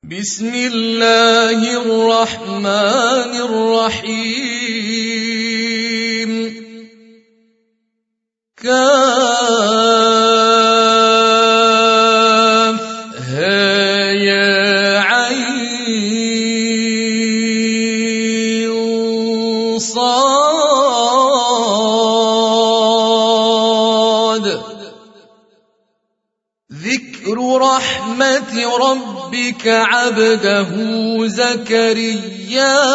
بسم الله الرحمن الرحيم كافها يا عين صاد ذكر رحمة ربك عبده زكريا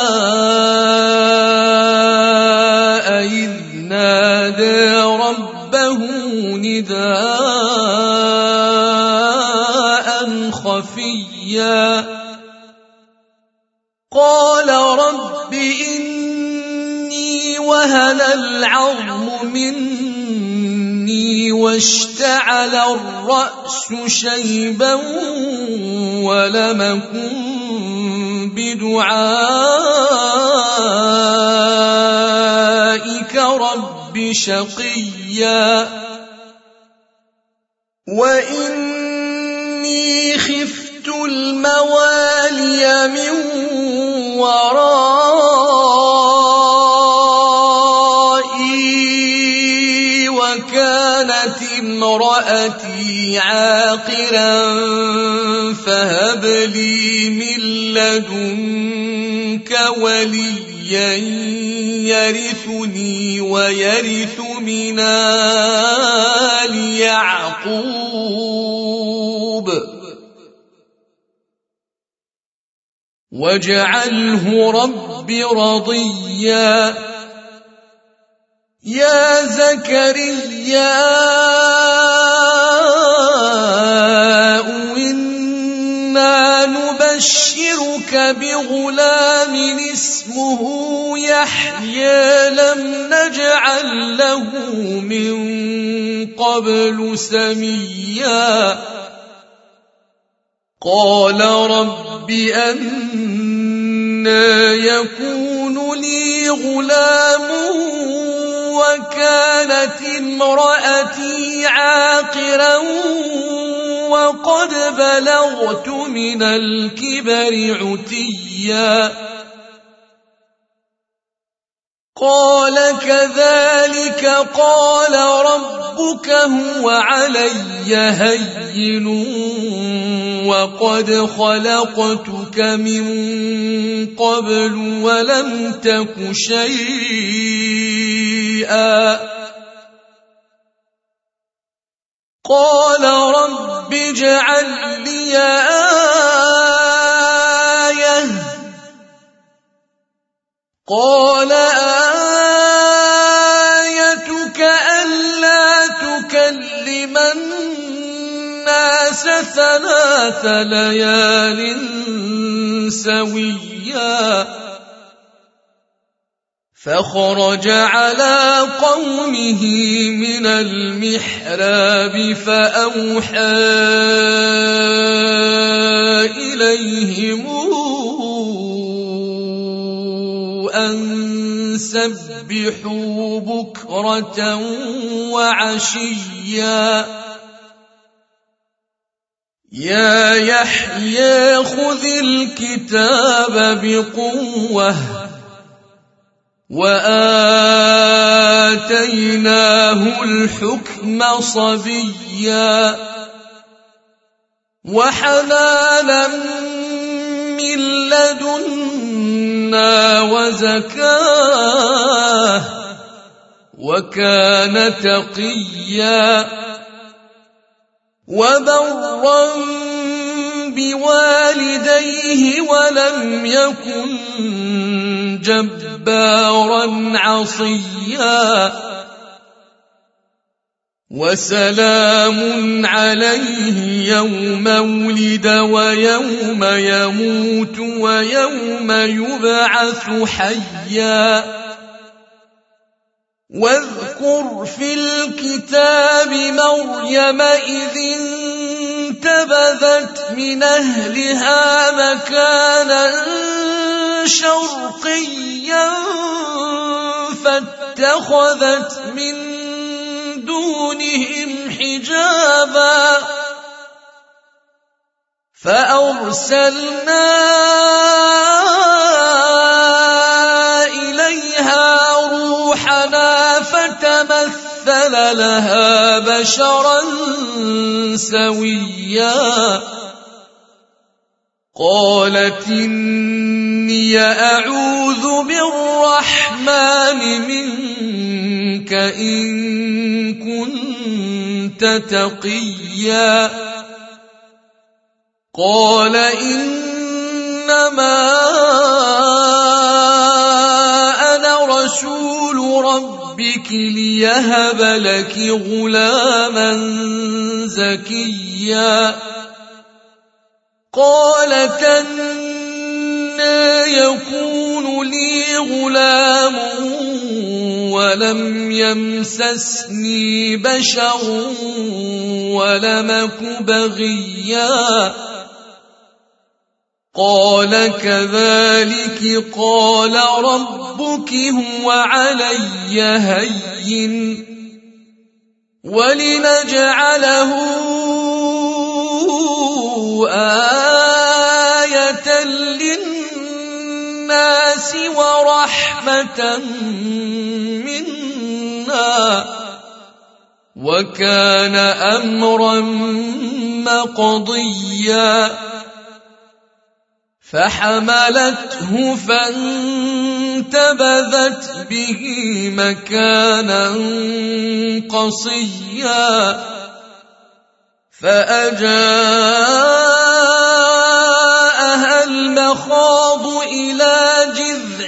إذ نادى ربه نداء خفيا قال رب إني وهن العظم مني واشتعل الرأس شيبا ولم أكن بدعائك رب شقيا وإني خفت الموالي من ورائي وكانت امرأتي عاقرا فهب لي من لدنك وليا يرثني ويرث من آل يعقوب واجعله رب رضيا يا زكريا إنا نبشرك بغلام اسمه يحيى لم نجعل له من قبل سميا قال رب أنى يكون لي غلام وكانت امرأتي عاقرا وقد بلغت من الكبر عتيا قال كذلك قال ربك هو علي هين وقد خلقتك من قبل ولم تك شيئا قال رب اجعل لي آية قال آيتك ألا تكلم الناس 3 ليال سويا فخرج على قومه من المحراب فأوحى إليهم أن سبحوا بكرة وعشيا يا يحيى خذ الكتاب بقوة وآتيناه الحكم صبيا وحنانا من لدنا وزكاة وكان تقيا وبرا بوالديه ولم يكن جبارا عصيا وسلام عليه يوم ولد ويوم يموت ويوم يبعث حيا واذكر في الكتاب مريم إذ انتبذت من أهلها مكانا شرقيا فاتخذت من دونهم حجابا فأرسلنا إليها روحنا فتمثل لها بشرا سويا قالت إني أعوذ بالرحمن منك إن كنت تقيا قال إنما أنا رسول ربك ليهب لك غلاما زكيا قالت أنى يكون لي غلام ولم يمسسني بشر ولم أك بغيا قال كذلك قال ربك هو علي هين ولنجعله آية للناس ورحمة منا وكان أمرا مقضيا فحملته فانتبذت به مكانا قصيا فأجاءها المخاض إلى جذع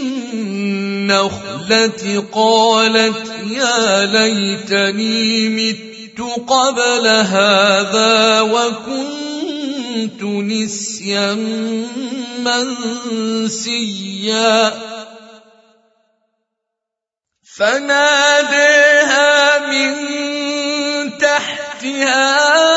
النخلة قالت يا ليتني مت قبل هذا وكنت نسيا منسيا فناديها من تحتها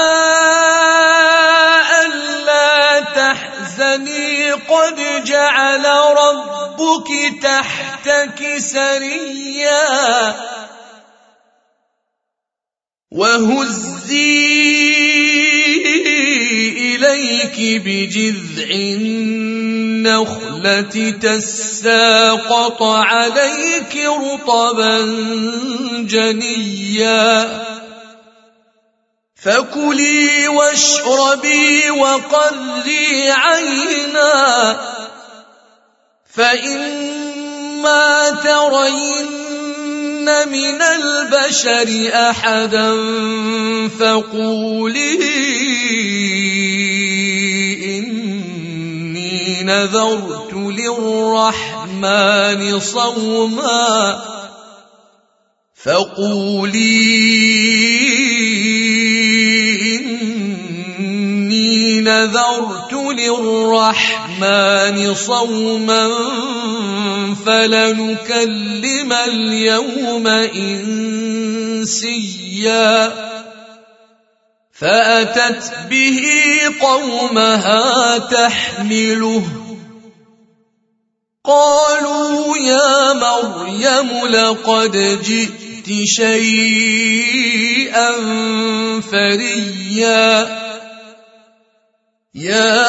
ألا تحزني قد جعل ربك تحتك سريا وهزي إليك بجذع النخلة تساقط عليك رطبا جنيا فكلي واشربي وقري عينا فإما ترين من البشر أحدا فقولي إني نذرت للرحمن صوما نذرت للرحمن صوما فلنكلم اليوم إنسيا فأتت به قومها تحمله قالوا يا مريم لقد جئت شيئا فريا يا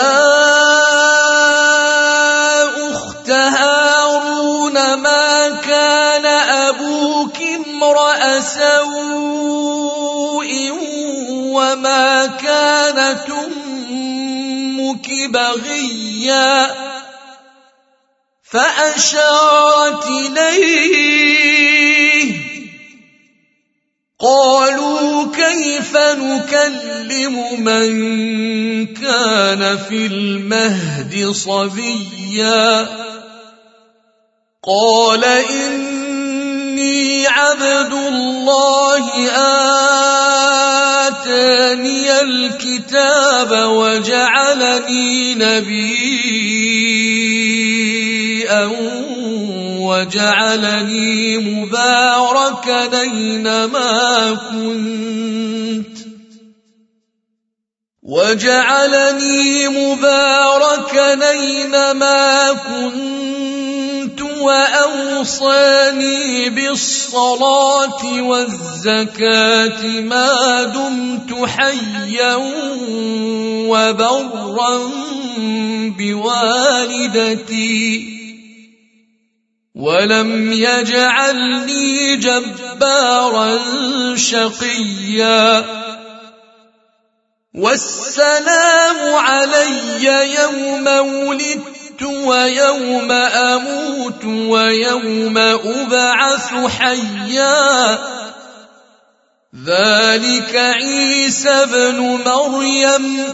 أخت هارون ما كان أبوك امرأ سوء وما كانت أمك بغيا فأشارت إليه قالوا كيف نكلم من كان في المهد صبيا قال إني عبد الله آتاني الكتاب وجعلني نبيا وجعلني مباركا أينما كنت وأوصاني بالصلاة الصلاة والزكاة ما دمت حيا وبرا بوالدتي ولم يجعلني جبارا شقيا والسلام علي يوم ولدت ويوم أموت ويوم أبعث حيا ذلك عيسى ابن مريم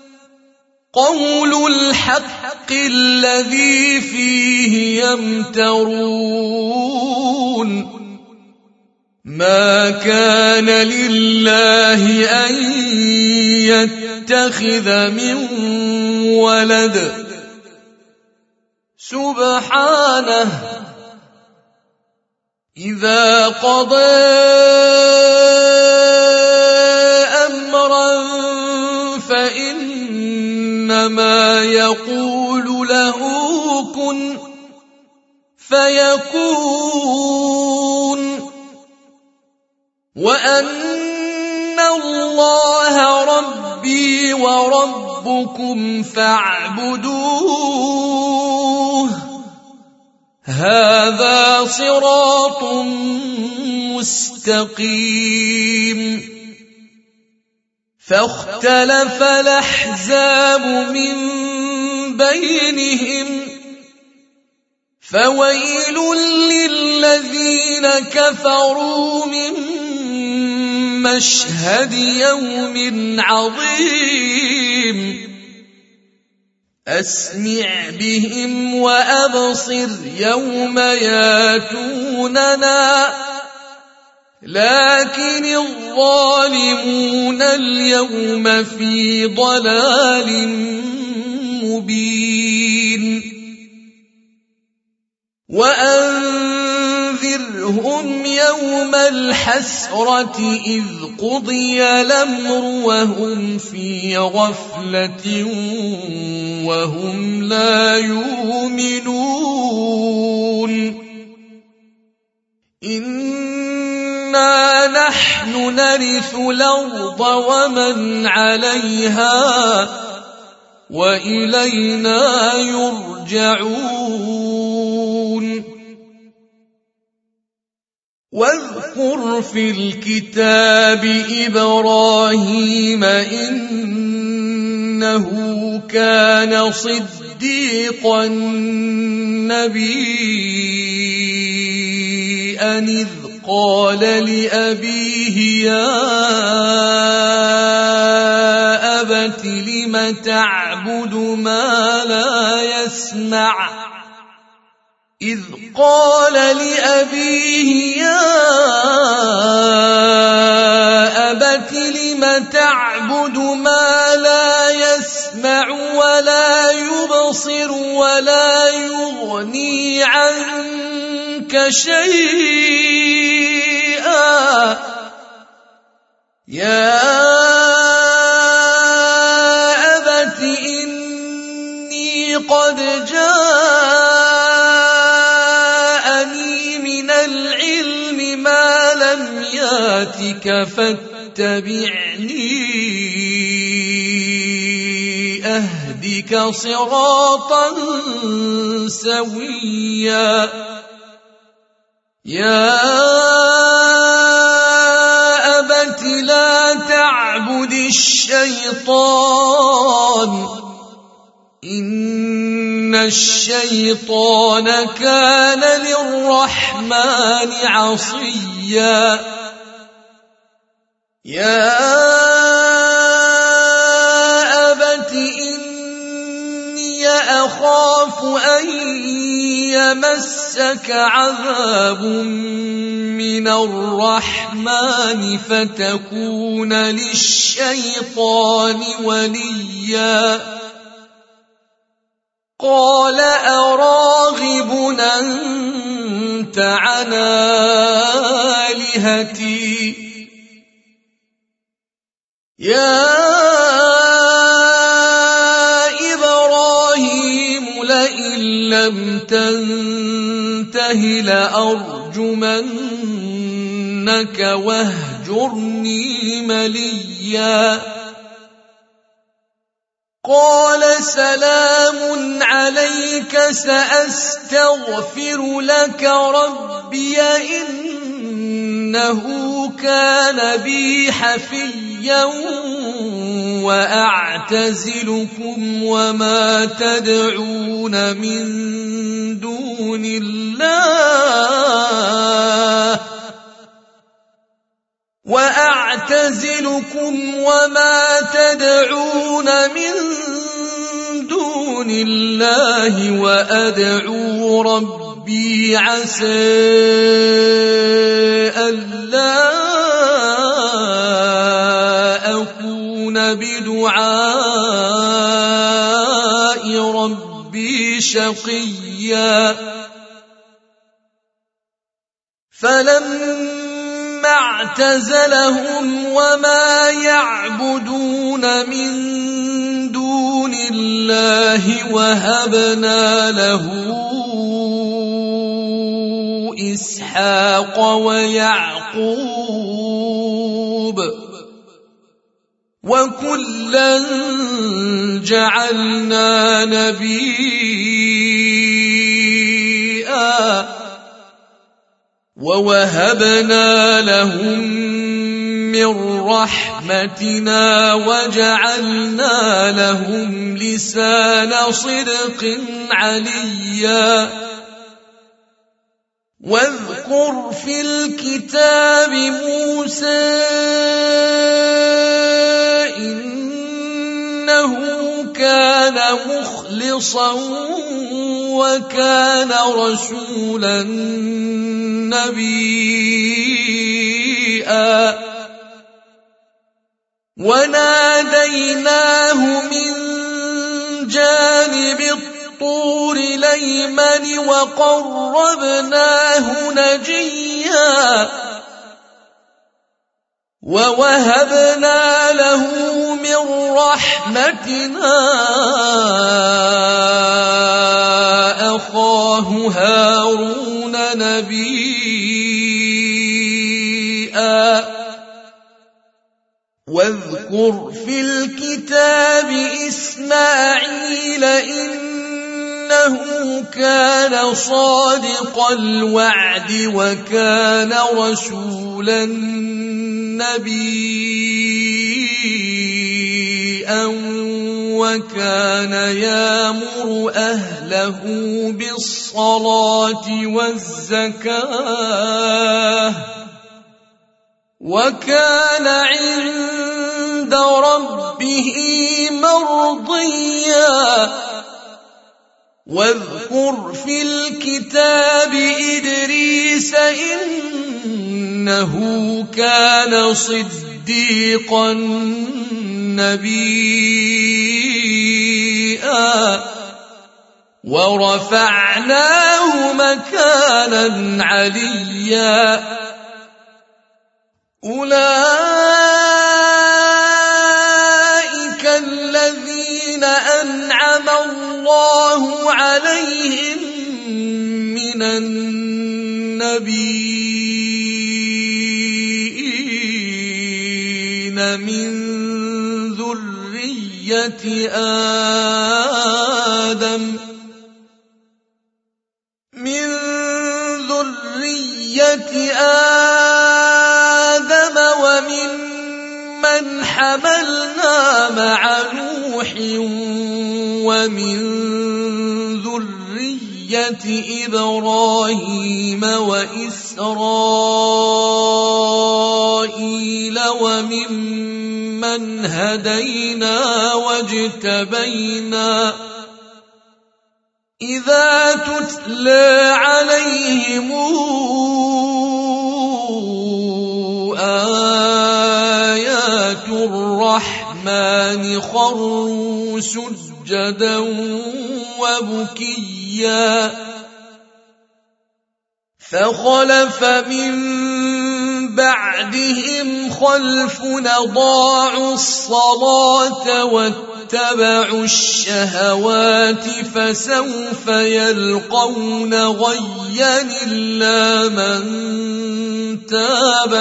قول الحق الذي فيه يمترون ما كان لله أن يتخذ من ولد سبحانه إذا قضى أمرا فإنما يقول له كن فيكون وأن الله ربي وربكم فاعبدوه هذا صراط مستقيم فاختلف الأحزاب من بينهم فويل للذين كفروا من مشهد يوم عظيم أسمع بهم وأبصر يوم ياتوننا لكن الظالمون اليوم في ضلال مبين وأنذرهم يوم الحسرة إذ قضي الأمر وهم في غفلة وهم لا يؤمنون إنا نحن نرث الأرض ومن عليها وإلينا يرجعون واذكر في الكتاب إبراهيم إنه كان صديقا نبيا إذ قال لأبيه يا أبت لم تعبد ما لا يسمع إذ قال لأبيه يا أبت لم تعبد ما لا يسمع ولا يبصر ولا يغني عنك شيئا يا أبت إني قد جاءني من العلم ما لم ياتك فاتبعني أهدك صراطا سويا يا أبت لا تعبد الشيطان إن الشيطان كان للرحمن عصيا يا أبت إني أخاف أن يمسك عذاب من الرحمن فتكون للشيطان وليا قال أراغب أنت عن آلهتي يا إبراهيم لئن لم تنته لأرجمنك ابنك واهجرني مليا قال سلام عليك سأستغفر لك ربي إنه كان بي حفيا وأعتزلكم وما تدعون من دون الله وأدعو ربي عسى ألا أكون بدعاء ربي شقيا فلما اعتزلهم وما يعبدون من دون الله وهبنا له إسحاق ويعقوب وكلا جعلنا نبيا ووهبنا لهم من رحمتنا وجعلنا لهم لسان صدق عليا واذكر في الكتاب موسى إنه كان مخلصا وكان رسولا نبيا وناديناه من جانب الطور الأيمن وقربناه نجيا ووهبنا له من رحمتنا أخاه هارون نبيا واذكر في الكتاب إسماعيل إنه كان صادق الوعد وكان رسولا نبيا وكان يأمر أهله بالصلاة والزكاة وكان عند ربه مرضيا واذكر في الكتاب إدريس إنه كان صديقا نبيا ورفعناه مكانا عليا أولئك الذين أنعم الله عليهم من النبيين من ذرية آدم وممن حملنا مع نوح ومن ذرية إبراهيم وإسرائيل وممن هدينا واجتبينا إذا تتلى عليهم آيات الرحمن خروا سجدا وبكيا فخلف من بعدهم خلف أضاعوا الصلاة واتبعوا الشهوات فسوف يلقون غيا إلا من تاب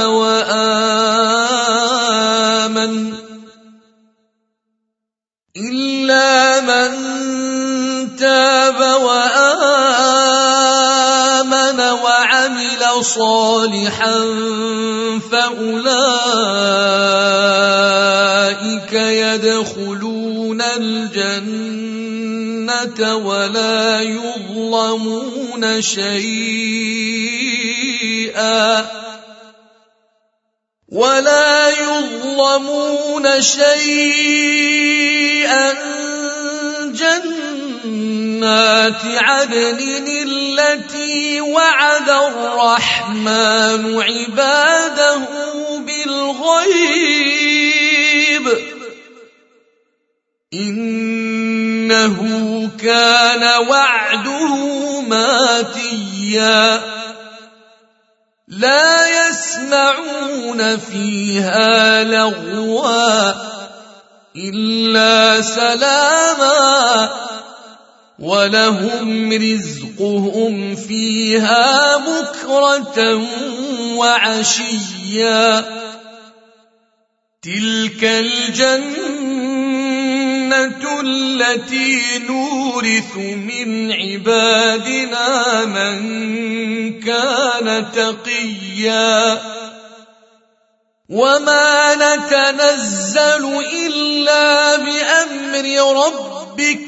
وآمن وعمل صالحا فأولئك يدخلون الجنة ولا يظلمون شيئا جنات عدن التي وعد الرحمن عباده بالغيب إنه كان وعده ماتيا لا يسمعون فيها لغوا إلا سلاما ولهم رزقهم فيها بكرة وعشيا تلك الجنة التي نورث من عبادنا من كان تقيا وما نتنزل إلا بأمر ربك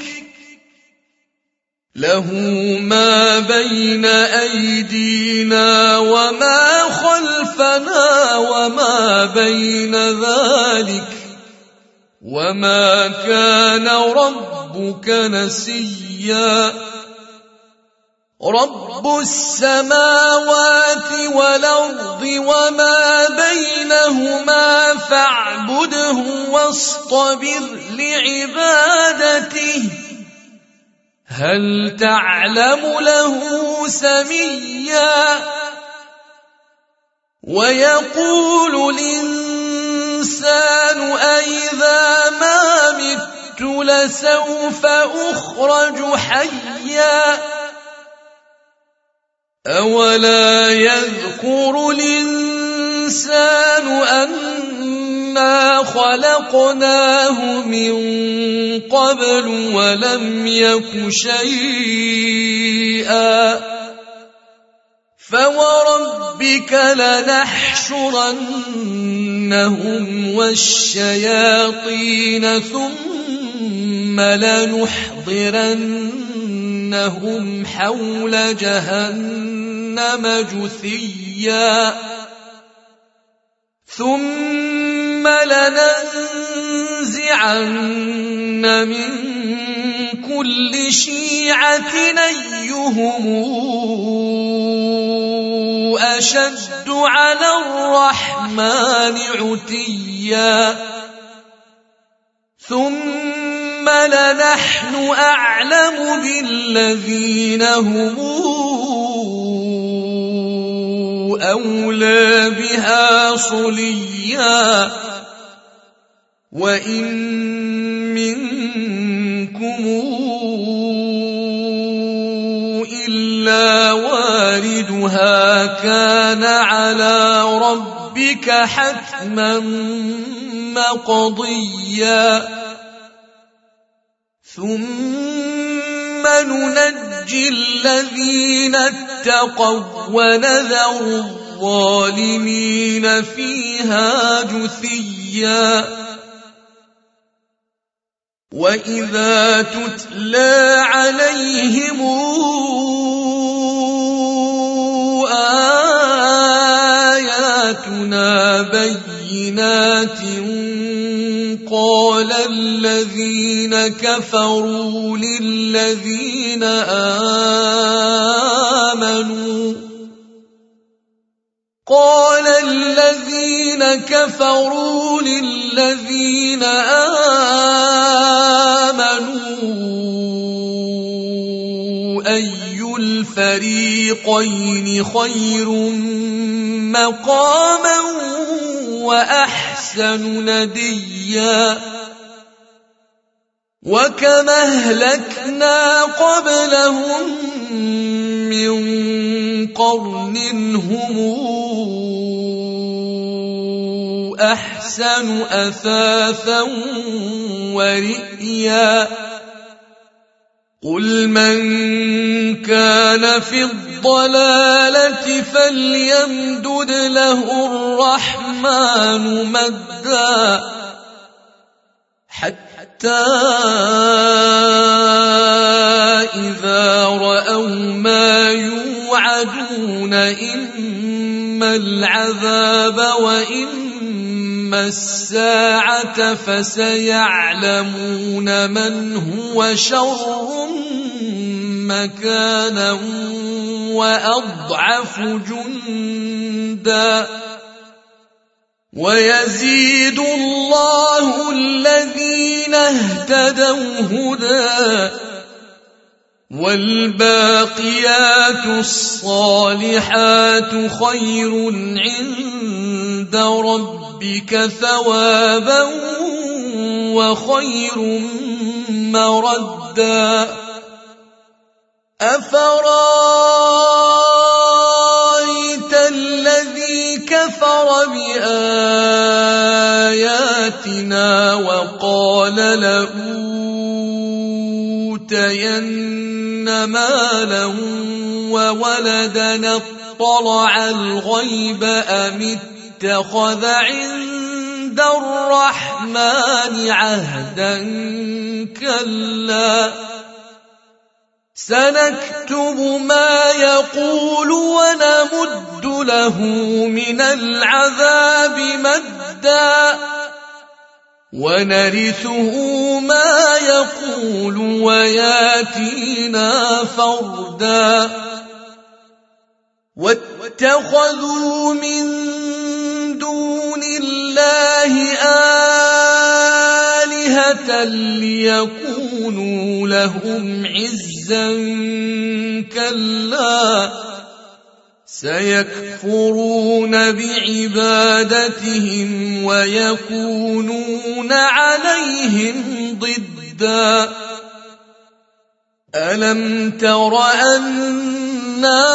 له ما بين أيدينا وما خلفنا وما بين ذلك وما كان ربك نسيا رب السماوات والأرض وما بينهما فاعبده واصطبر لعبادته هل تعلم له سميا ويقول الإنسان أإذا ما مت لسوف أخرج حيا أولا يذكر الإنسان أنا خلقناه من قبل ولم يك شيئا فوربك لنحشرنهم والشياطين ثم لنحضرنهم حول جهنم جثيا ثم لننزعن من كل شيعة أيهم أشد على الرحمن عتيا ثم لنحن أعلم بالذين هم أولى بها صليا وإن منكم إلا واردها كان على ربك حتما مقضيا ثم ننجي الذين اتقوا ونذر الظالمين فيها جثيا وإذا تتلى عليهم آياتنا بينات قال الذين كفروا للذين آمنوا أي الفريقين خير مقاما وأحسن نديا وكما أهلكنا قبلهم من قرن هم أحسن أثاثا ورئيا قل من كان في الضلالة فليمدد له الرحمن مدا حتى إذا رأوا ما يوعدون إما العذاب وإما الساعة فسيعلمون من هو شر مكانا وأضعف جندا ويزيد الله الذين اهتدوا هدى والباقيات الصالحات خير عند ربك ثوابا وخير مردا أفرأيت الذي كفر بآياتنا وقال لأوتين مالا وولدا اطلع الغيب أم اتخذ عند الرحمن عهدا كلا سنكتب ما يقول ونمد له من العذاب مدا ونرثه ما يقول وياتينا فردا واتخذوا من دون الله آلهة ليكونوا لهم عزا كلا سيكفرون بعبادتهم ويكونون عليهم ضدا ألم تر أنا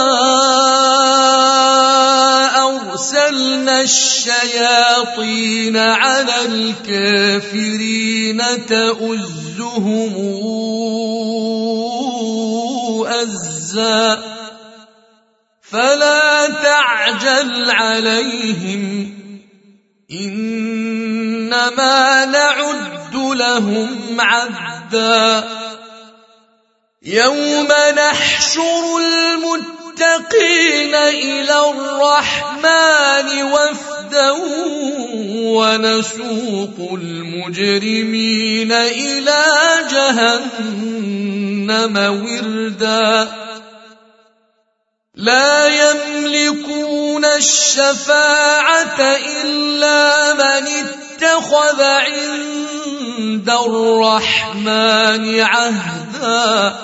أرسلنا الشياطين على الكافرين تؤزهم أزا فلا تعجل عليهم إنما نعد لهم عدا يوم نحشر المتقين إلى الرحمن وفدا ونسوق المجرمين إلى جهنم وردا لا يملكون الشفاعة إلا من اتخذ عند الرحمن عهدا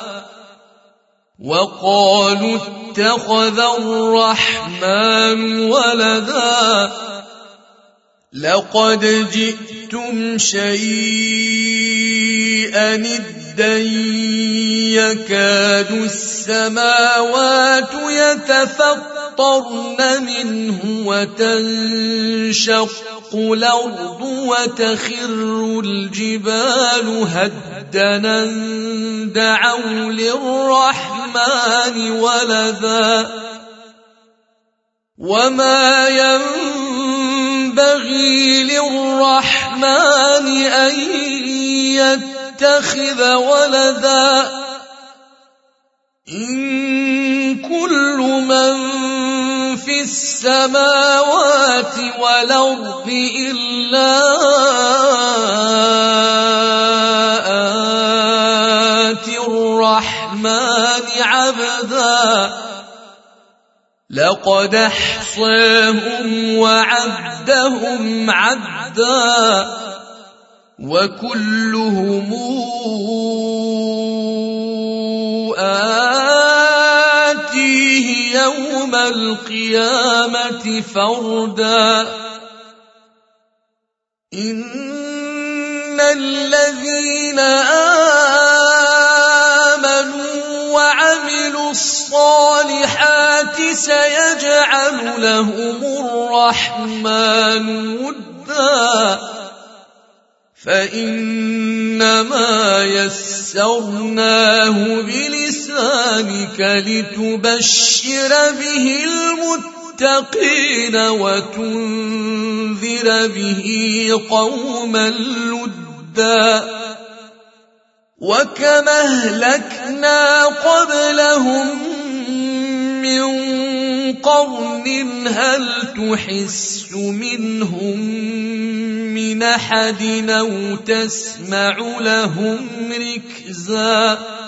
وقالوا اتخذ الرحمن ولدا لقد جئتم شيئا إدا يكاد السماوات يتفطرن منه وتنشق الأرض وتخر الجبال هدنا دعوا للرحمن ولدا وما ينبغي للرحمن أن يتخذ ولدا إن كل من في السماوات والأرض إلا آتي الرحمن عبدا لقد أحصاهم وعدهم عدا وكلهم آتيه يوم يوم القيامة فردا إن الذين آمنوا وعملوا الصالحات سيجعل لهم الرحمن ودا فإنما يسرناه بلسانك لتبشر به المتقين وتنذر به قوما لدا وكما أهلكنا قبلهم من قرن هل تحس منهم من أحد أو تسمع لهم ركزا